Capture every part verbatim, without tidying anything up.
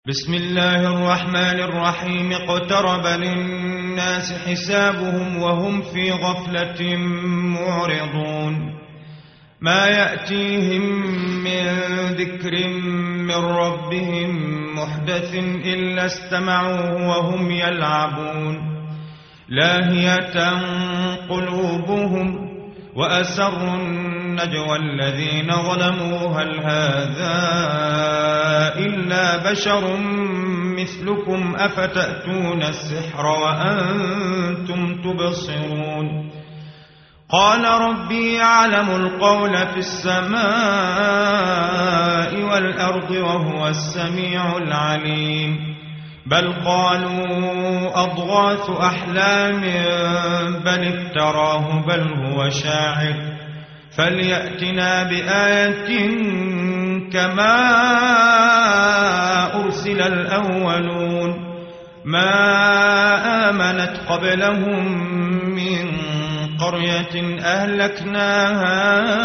بسم الله الرحمن الرحيم. اقترب للناس حسابهم وهم في غفلة معرضون. ما يأتيهم من ذكر من ربهم محدث إلا استمعوه وهم يلعبون. لاهية قلوبهم وأسروا النجوى الذين ظلموا هل هذا إلا بشر مثلكم أفتأتون السحر وأنتم تبصرون. قال ربي يعلم القول في السماء والأرض وهو السميع العليم. بل قالوا أضغاث أحلام بل افتراه بل هو شاعر فليأتنا بآية كما أرسل الأولون. ما آمنت قبلهم من قرية أهلكناها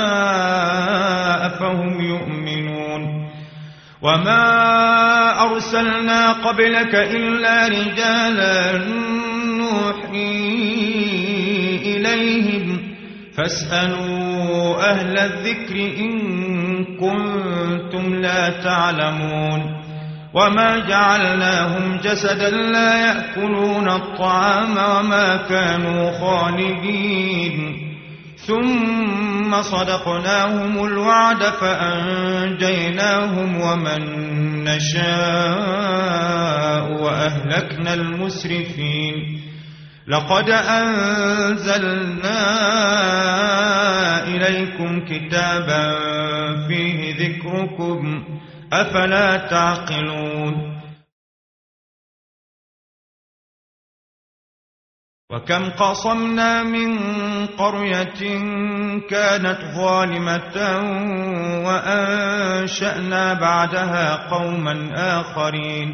أفهم يؤمنون. وما أرسلنا قبلك إلا رجالا نوحي إليهم فاسألوا أهل الذكر إن كنتم لا تعلمون. وما جعلناهم جسدا لا يأكلون الطعام وما كانوا خالدين. ثم صدقناهم الوعد فأنجيناهم ومن نشاء وأهلكنا المسرفين. لقد أنزلنا إليكم كتابا فيه ذكركم أفلا تعقلون. وكم قصمنا من قرية كانت ظالمة وأنشأنا بعدها قوما آخرين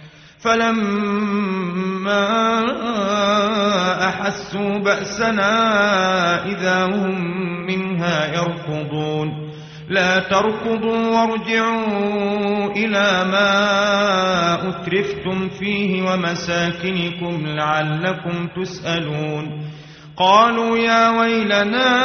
فلما أحسوا بأسنا إذا هم منها يركضون. لا تركضوا وارجعوا إلى ما أترفتم فيه ومساكنكم لعلكم تسألون. قالوا يا ويلنا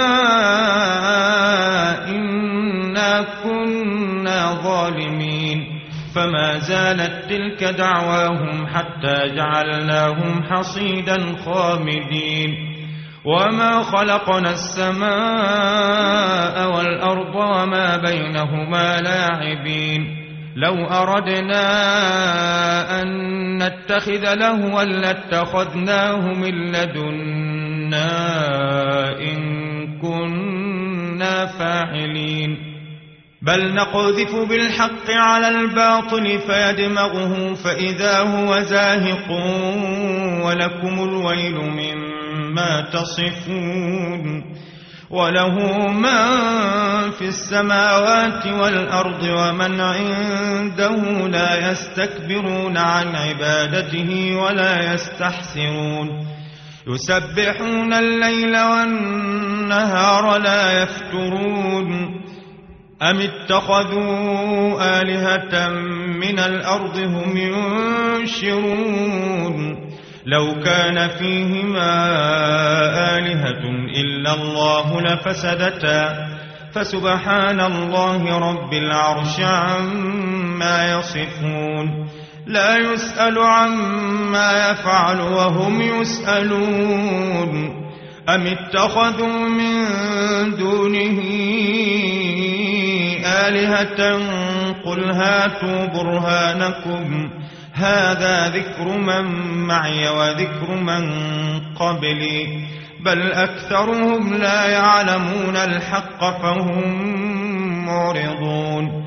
إنا كنا ظالمين. فما زالت تلك دعواهم حتى جعلناهم حصيدا خامدين. وما خلقنا السماء والأرض وما بينهما لاعبين. لو أردنا أن نتخذ لهوا لاتخذناه من لدنا إن كنا فاعلين. بل نقذف بالحق على الباطل فيدمغه فإذا هو زاهق ولكم الويل مما تصفون. وله من في السماوات والأرض ومن عنده لا يستكبرون عن عبادته ولا يستحسرون. يسبحون الليل والنهار لا يفترون. أم اتخذوا آلهة من الأرض هم ينشرون. لو كان فيهما آلهة إلا الله لفسدتا فسبحان الله رب العرش عما يصفون. لا يسأل عما يفعل وهم يسألون. أم اتخذوا من دونه آلهة قل هاتوا برهانكم هذا ذكر من معي وذكر من قبلي بل أكثرهم لا يعلمون الحق فهم معرضون.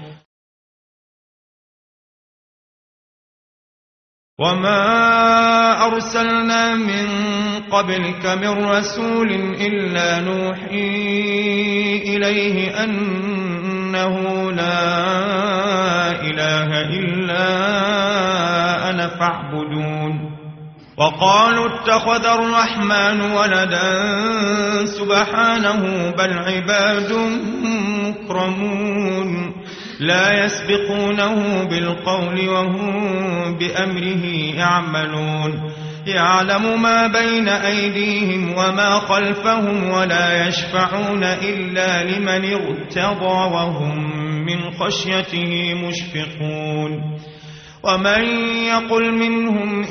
وما أرسلنا من قبلك من رسول إلا نوحي إليه أنه لا إله إلا أنا فاعبدون. وقالوا اتخذ الرحمن ولدا سبحانه بل عباد مكرمون لا يسبقونه بالقول وهم بأمره يعملون يعلم ما بين أيديهم وما خلفهم ولا يشفعون إلا لمن ارتضى وهم من خشيته مشفقون ومن يقل منهم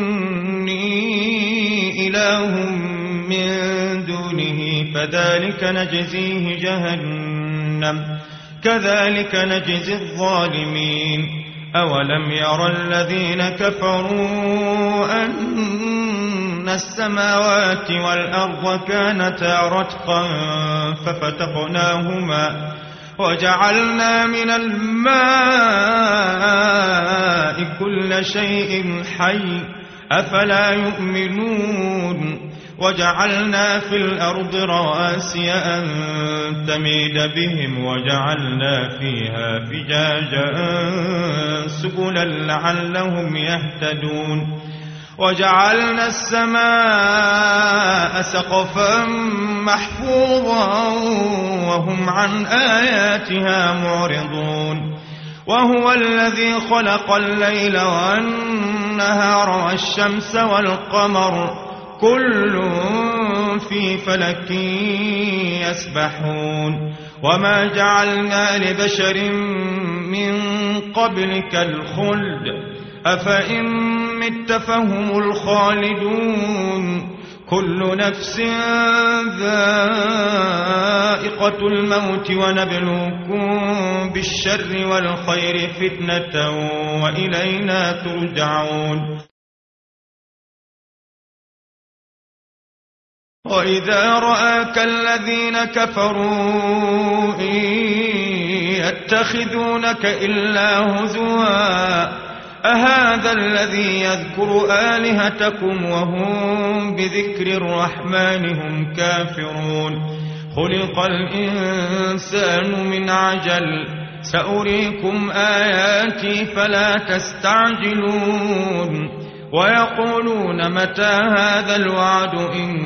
إني إله من دونه فذلك نجزيه جهنم كذلك نجزي الظالمين أولم يرى الذين كفروا أن السماوات والأرض كانتا رتقا ففتقناهما وجعلنا من الماء كل شيء حي أفلا يؤمنون وجعلنا في الأرض رواسي أن تميد بهم وجعلنا فيها فجاجا سبلا لعلهم يهتدون وجعلنا السماء سقفا محفوظا وهم عن آياتها معرضون وهو الذي خلق الليل والنهار والشمس والقمر كل في فلك يسبحون وما جعلنا لبشر من قبلك الخلد أفإن مت فهم الخالدون كل نفس ذائقة الموت ونبلوكم بالشر والخير فتنة وإلينا ترجعون وإذا رآك الذين كفروا إن يتخذونك إلا هزوا أهذا الذي يذكر آلهتكم وهم بذكر الرحمن هم كافرون خلق الإنسان من عجل سأريكم آياتي فلا تستعجلون ويقولون متى هذا الوعد إن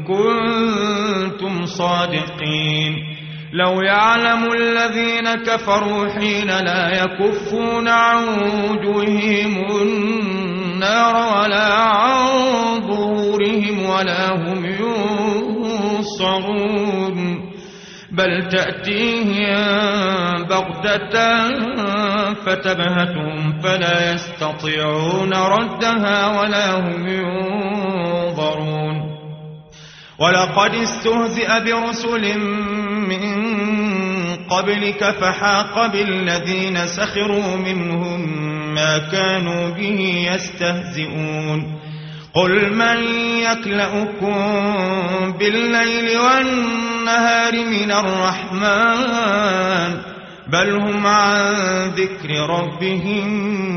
كنتم صادقين لو يعلم الذين كفروا حين لا يكفون عن وجوههم النار ولا عن ظهورهم ولا هم ينصرون بل تأتيهم بغتة فتبهتهم فلا يستطيعون ردها ولا هم ينظرون ولقد استهزئ برسل من قبلك فحاق بالذين سخروا منهم ما كانوا به يستهزئون قل من يكلؤكم بالليل والنهار من الرحمن بل هم عن ذكر ربهم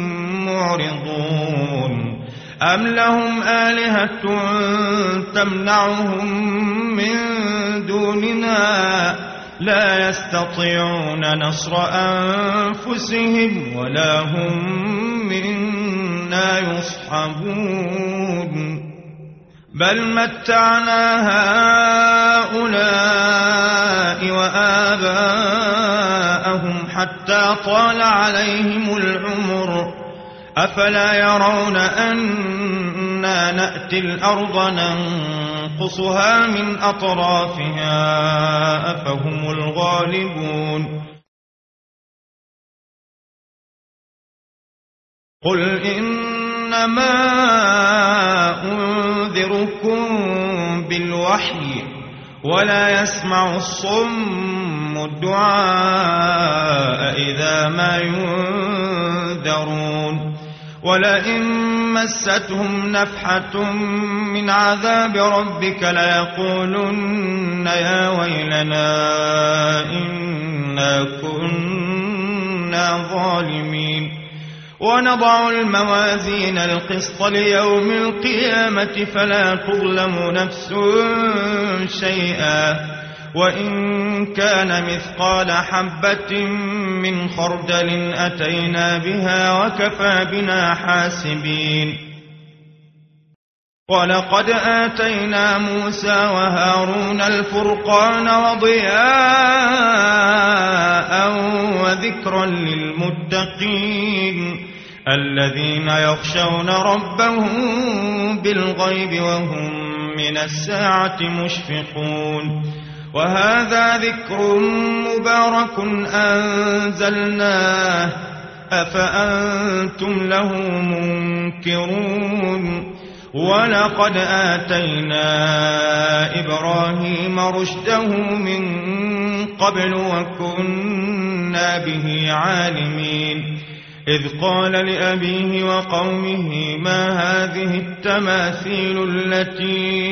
معرضون أم لهم آلهة تمنعهم من دوننا لا يستطيعون نصر أنفسهم ولا هم منا يصحبون بل متعنا هؤلاء وآباءهم حتى طال عليهم العمر أفلا يرون أنا نأتي الأرض ننقصها من أطرافها أفهم الغالبون قل إنما أنذركم بالوحي ولا يسمع الصم الدعاء إذا ما ينذرون ولئن مستهم نفحة من عذاب ربك ليقولن يا ويلنا إنا كنا ظالمين ونضع الموازين القسط ليوم القيامة فلا تظلم نفس شيئا وإن كان مثقال حبة من خردل أتينا بها وكفى بنا حاسبين ولقد آتينا موسى وهارون الفرقان وضياء وذكرا للمتقين الذين يخشون ربهم بالغيب وهم من الساعة مشفقون. وهذا ذكر مبارك أنزلناه أفأنتم له منكرون. ولقد آتينا إبراهيم رشده من قبل وكنا به عالمين إذ قال لأبيه وقومه ما هذه التماثيل التي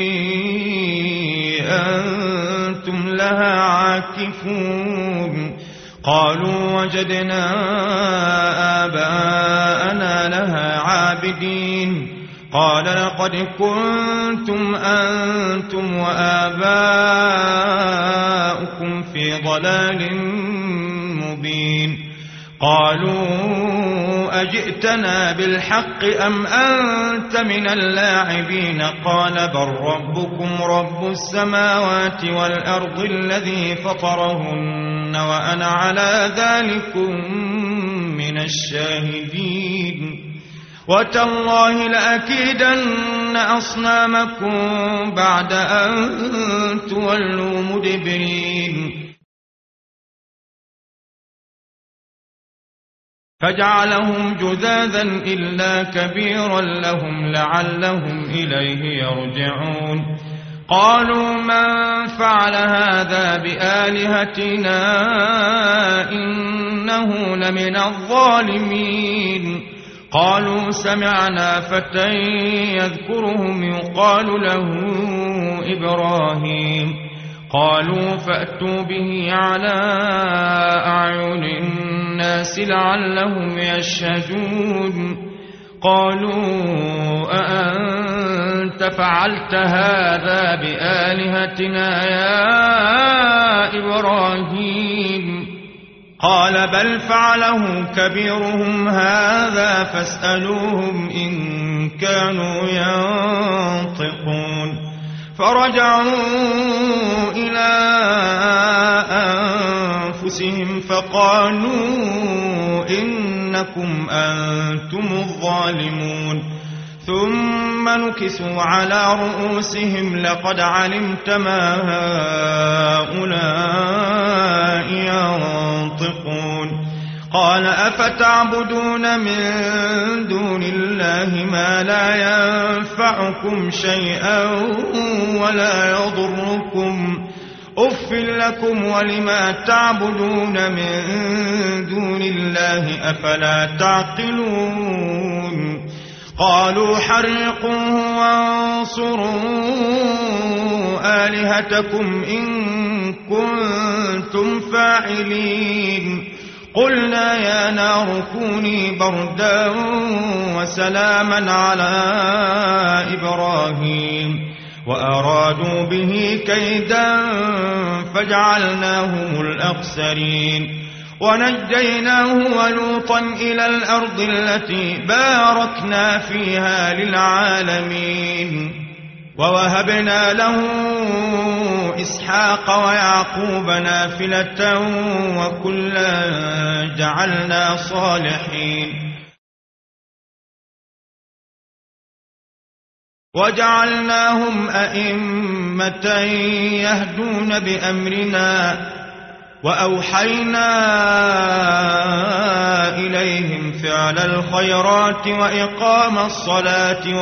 أنتم لها عاكفون قالوا وجدنا آباءنا لها عابدين قال لقد كنتم أنتم وآباؤكم في ضلال مبين. قالوا أجئتنا بالحق أم أنت من اللاعبين قال بل ربكم رب السماوات والأرض الذي فطرهن وأنا على ذلكم من الشاهدين. وتالله لأكيدن أصنامكم بعد أن تولوا مدبرين. فجعلهم جذاذا إلا كبيرا لهم لعلهم إليه يرجعون. قالوا من فعل هذا بآلهتنا إنه لمن الظالمين. قالوا سمعنا فتى يذكرهم يقال له إبراهيم. قالوا فأتوا به على أعين الناس لعلهم يشهدون. قالوا أأنت فعلت هذا بآلهتنا يا إبراهيم قال بل فعله كبيرهم هذا فاسألوهم إن كانوا ينطقون. فرجعوا إلى أنفسهم فقالوا إنكم أنتم الظالمون. ثم نكسوا على رؤوسهم لقد علمت ما هؤلاء ينطقون. قال أفتعبدون من دون الله ما لا ينفعكم شيئا ولا يضركم أف لكم ولما تعبدون من دون الله أفلا تعقلون. قالوا حرقوه وانصروا آلهتكم إن كنتم فاعلين. قلنا يا نار كوني بردا وسلاما على إبراهيم وأرادوا به كيدا فجعلناهم الأخسرين. ونجيناه ولوطا إلى الأرض التي باركنا فيها للعالمين. ووهبنا له إسحاق ويعقوب نافلة وكلا جعلنا صالحين. وجعلناهم أئمة يهدون بأمرنا وأوحينا إليهم فعل الخيرات وإقام الصلاة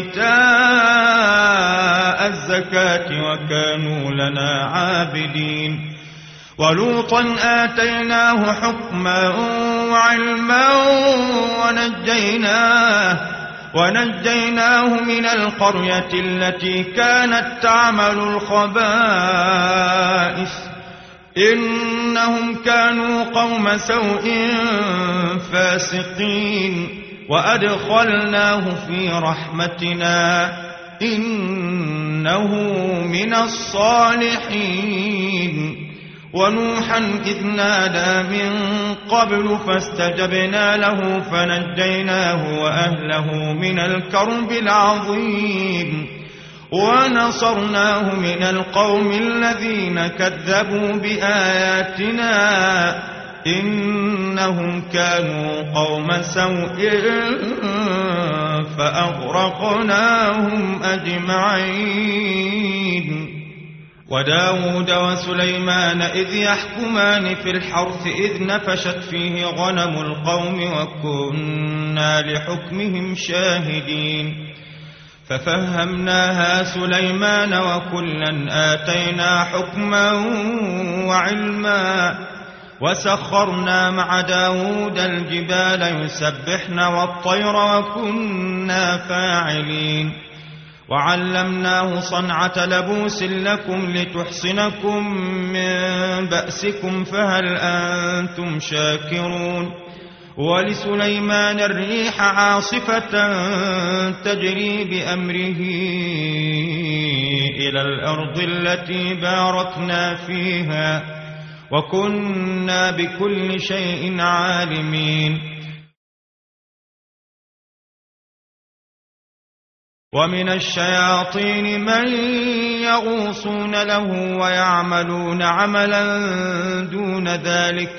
وإيتاء الزكاة وكانوا لنا عابدين. ولوطا آتيناه حكما وعلما ونجيناه ونجيناه من القرية التي كانت تعمل الخبائث إنهم كانوا قوم سوء فاسقين. وأدخلناه في رحمتنا إنه من الصالحين. ونوحا إذ نادى من قبل فاستجبنا له فنجيناه وأهله من الكرب العظيم ونصرناه من القوم الذين كذبوا بآياتنا إنهم كانوا قوم سوء فأغرقناهم أجمعين. وداود وسليمان إذ يحكمان في الحرث إذ نفشت فيه غنم القوم وكنا لحكمهم شاهدين ففهمناها سليمان وكلا آتينا حكما وعلما وسخرنا مع داود الجبال يسبحن والطير وكنا فاعلين وعلمناه صنعة لبوس لكم لتحصنكم من بأسكم فهل أنتم شاكرون. ولسليمان الريح عاصفة تجري بأمره إلى الأرض التي باركنا فيها وكنا بكل شيء عالمين. ومن الشياطين من يغوصون له ويعملون عملا دون ذلك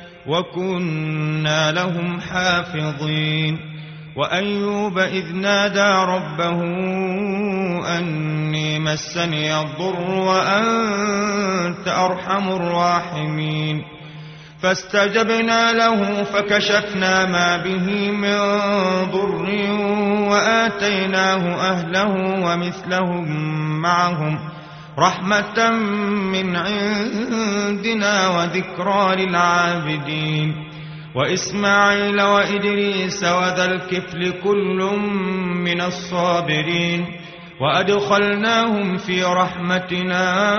وكنا لهم حافظين. وأيوب إذ نادى ربه أني مسني الضر وأنت أرحم الراحمين فاستجبنا له فكشفنا ما به من ضر وآتيناه أهله ومثلهم معهم رحمة من عندنا وذكرى للعابدين. وإسماعيل وإدريس وذا الكفل كل من الصابرين وأدخلناهم في رحمتنا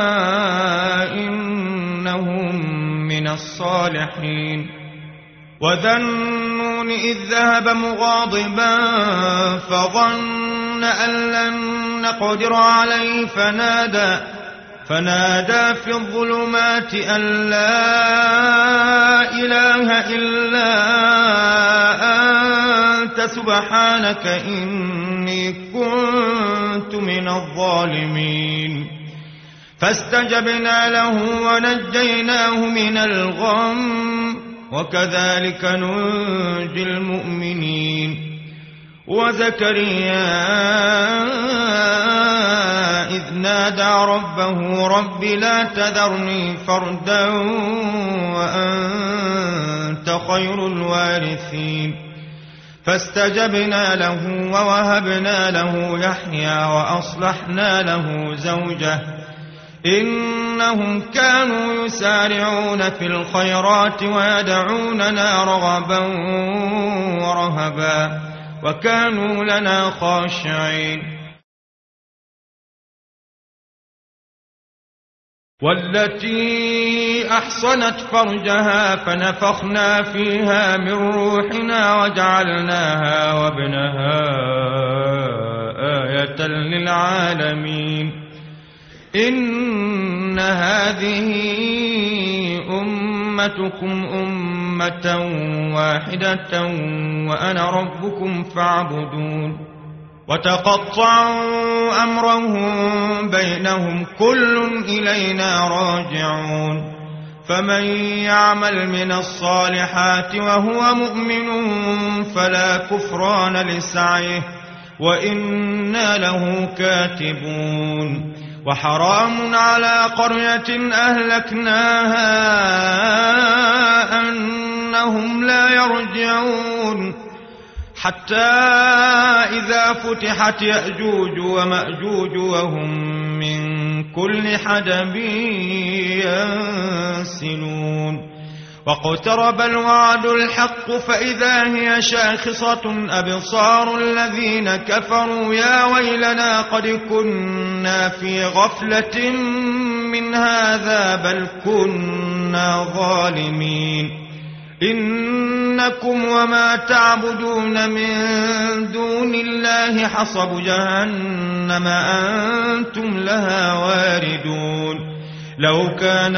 إنهم من الصالحين. وذا النون إذ ذهب مغاضبا فظن أن لن نقدر عليه فنادى فنادى في الظلمات أن لا إله إلا أنت سبحانك إني كنت من الظالمين فاستجبنا له ونجيناه من الغم وكذلك ننجي المؤمنين. وزكريا إذ نادى ربه رب لا تذرني فردا وأنت خير الوارثين فاستجبنا له ووهبنا له يحيى وأصلحنا له زوجه إنهم كانوا يسارعون في الخيرات ويدعوننا رغبا ورهبا وكانوا لنا خاشعين. والتي أحصنت فرجها فنفخنا فيها من روحنا وجعلناها وابنها آية للعالمين. إن هذه أمتكم أمة واحدة وأنا ربكم فاعبدون. وتقطعوا أمرهم بينهم كل إلينا راجعون. فمن يعمل من الصالحات وهو مؤمن فلا كفران لسعيه وإنا له كاتبون. وحرام على قرية أهلكناها أنهم لا يرجعون حتى إذا فتحت يأجوج ومأجوج وهم من كل حدب ينسلون. واقترب الوعد الحق فإذا هي شاخصة أبصار الذين كفروا يا ويلنا قد كنا في غفلة من هذا بل كنا ظالمين. إنكم وما تعبدون من دون الله حصب جهنم أنتم لها واردون. لو كان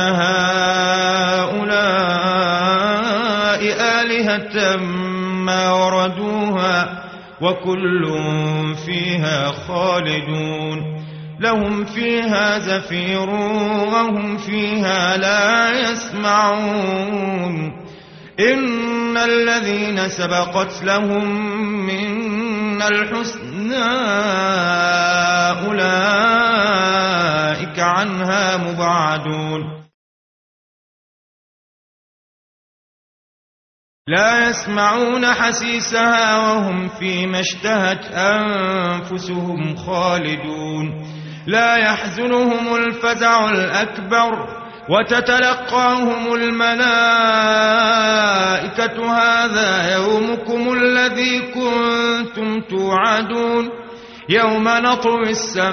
هؤلاء آلهة ما وردوها وكل فيها خالدون لهم فيها زفير وهم فيها لا يسمعون إن الذين سبقت لهم منا الحسنى أولئك عنها مبعدون لا يسمعون حسيسها وهم فيما اشتهت أنفسهم خالدون لا يحزنهم الفزع الأكبر وتتلقاهم الملائكة هذا يومكم الذي كنتم توعدون يوم نطوي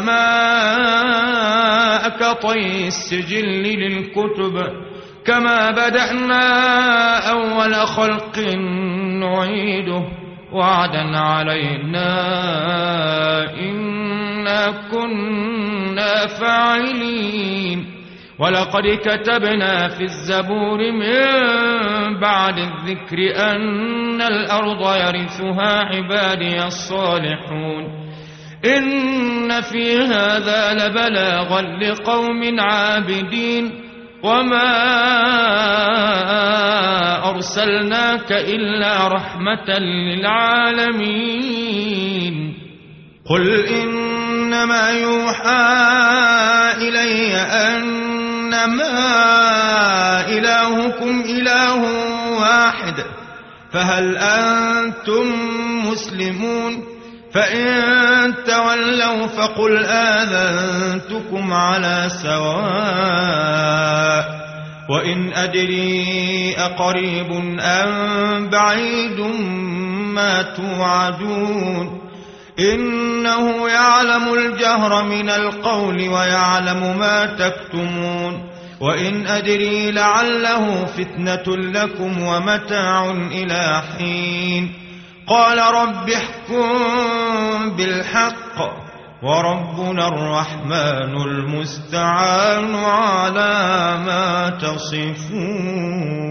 السماء كطي السجل للكتب كما بدأنا أول خلق نعيده وعدا علينا إنا كنا فاعلين ولقد كتبنا في الزبور من بعد الذكر أن الأرض يرثها عبادي الصالحون إن في هذا لبلاغا لقوم عابدين وما أرسلناك إلا رحمة للعالمين قل إنما يوحى إلي أنما إلهكم إله واحد فهل أنتم مسلمون فإن تولوا فقل آذنتكم على سواء وإن أدري أقريب أم بعيد ما توعدون إنه يعلم الجهر من القول ويعلم ما تكتمون وإن أدري لعله فتنة لكم ومتاع إلى حين قال رب احكم بالحق وربنا الرحمن المستعان على ما تصفون.